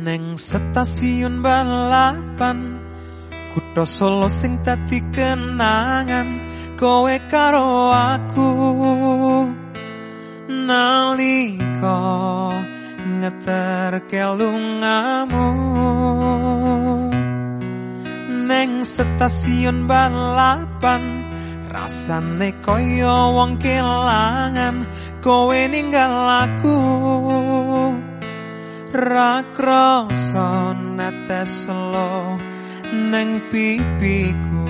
Neng stasiun balapan kutha Solo sing dadi kenangan kowe karo aku nalika ngeterke lungamu. Neng stasiun balapan rasane kaya wong kelangan kowe ninggal aku. Ra krasa netes lo neng pipiku.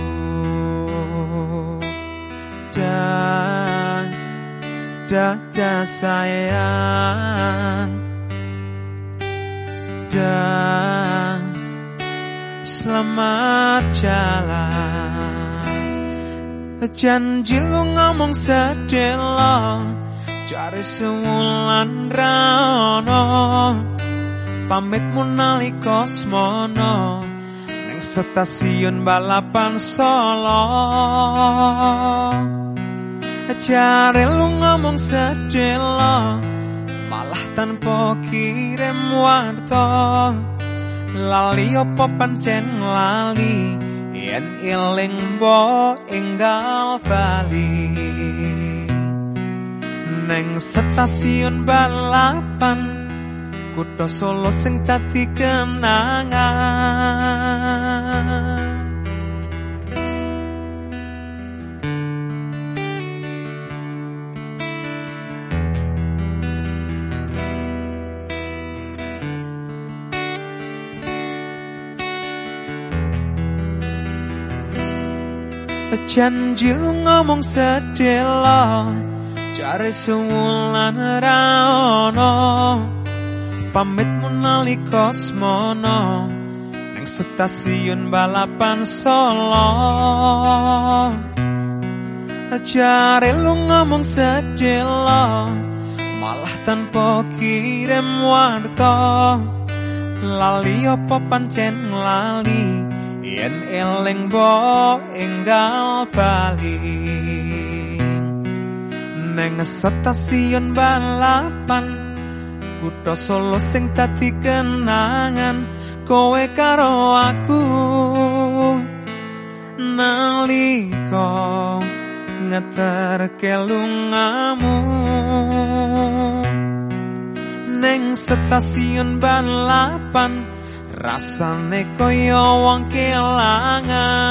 Dah sayang, dah selamat jalan. Janji lu ngomong sedelo cari sewulan rano pamitmu nalika smono ning stasiun balapan Solo. Jare lu ngomong sedelo malah tanpa kirim warta. Lali apa pancen lali yen eling mbok enggal bali. Neng stasiun balapan kutha Solo sing dadi kenangan. Janji lu ngomong sedelo cari sewulan rano pamitmu nalika smono ning stasiun balapan Solo. Jare lu ngomong sedelo malah tanpa kirim warta. Lali apa pancen lali yen eling mbok enggal bali. Neng stasiun balapan kutha Solo sing dadi kenangan kowe karo aku nalika ngeterke lungamu. Neng stasiun balapan rasane kaya wong kelangan